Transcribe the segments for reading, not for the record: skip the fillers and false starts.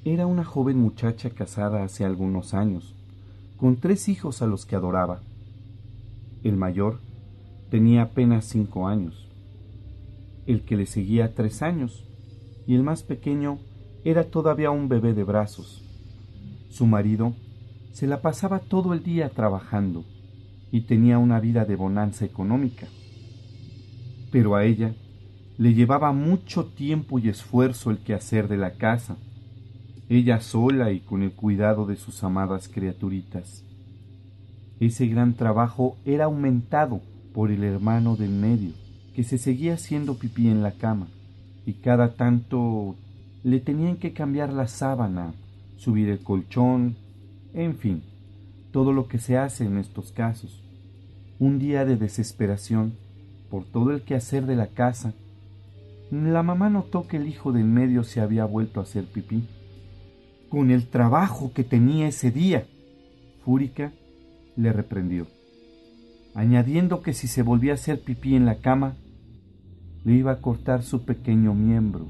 Era una joven muchacha casada hace algunos años, con 3 hijos a los que adoraba. El mayor tenía apenas 5 años, el que le seguía 3 años, y el más pequeño era todavía un bebé de brazos. Su marido se la pasaba todo el día trabajando y tenía una vida de bonanza económica, pero a ella le llevaba mucho tiempo y esfuerzo el quehacer de la casa, ella sola y con el cuidado de sus amadas criaturitas. Ese gran trabajo era aumentado por el hermano del medio, que se seguía haciendo pipí en la cama, y cada tanto le tenían que cambiar la sábana, subir el colchón, en fin, todo lo que se hace en estos casos. Un día de desesperación por todo el quehacer de la casa, la mamá notó que el hijo del medio se había vuelto a hacer pipí. Con el trabajo que tenía ese día, fúrica, le reprendió, añadiendo que si se volvía a hacer pipí en la cama, le iba a cortar su pequeño miembro.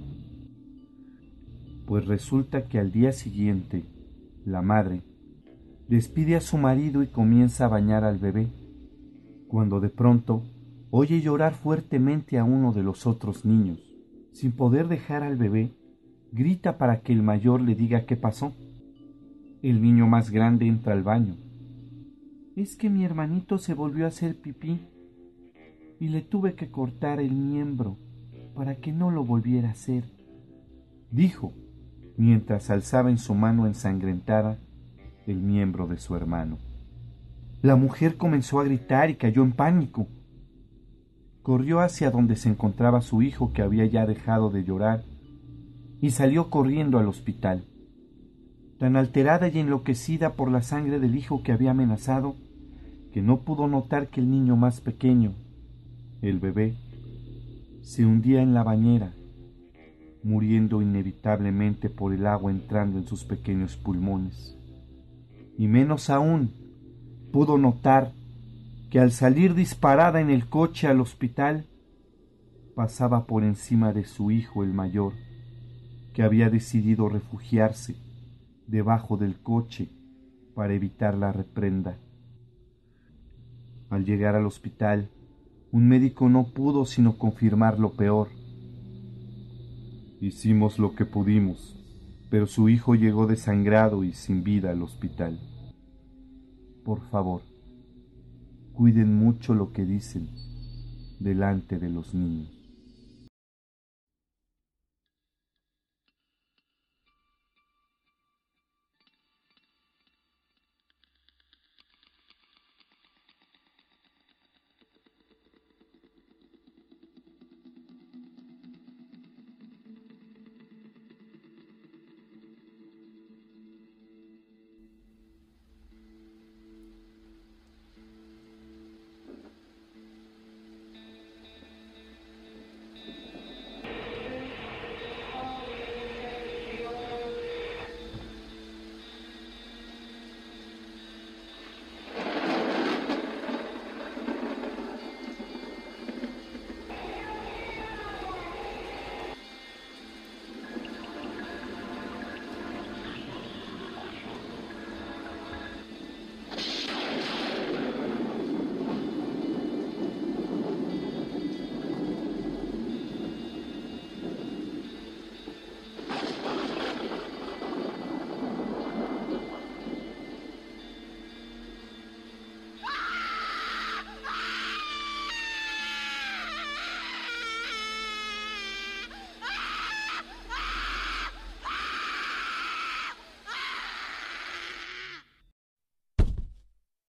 Pues resulta que al día siguiente, la madre despide a su marido y comienza a bañar al bebé, cuando de pronto oye llorar fuertemente a uno de los otros niños. Sin poder dejar al bebé, grita para que el mayor le diga qué pasó. El niño más grande entra al baño. Es que mi hermanito se volvió a hacer pipí y le tuve que cortar el miembro para que no lo volviera a hacer, dijo, mientras alzaba en su mano ensangrentada el miembro de su hermano. La mujer comenzó a gritar y cayó en pánico. Corrió hacia donde se encontraba su hijo, que había ya dejado de llorar, y salió corriendo al hospital. Tan alterada y enloquecida por la sangre del hijo que había amenazado, que no pudo notar que el niño más pequeño, el bebé, se hundía en la bañera, muriendo inevitablemente por el agua entrando en sus pequeños pulmones. Y menos aún pudo notar que al salir disparada en el coche al hospital, pasaba por encima de su hijo el mayor, que había decidido refugiarse debajo del coche para evitar la reprenda. Al llegar al hospital, un médico no pudo sino confirmar lo peor. Hicimos lo que pudimos, pero su hijo llegó desangrado y sin vida al hospital. Por favor, cuiden mucho lo que dicen delante de los niños.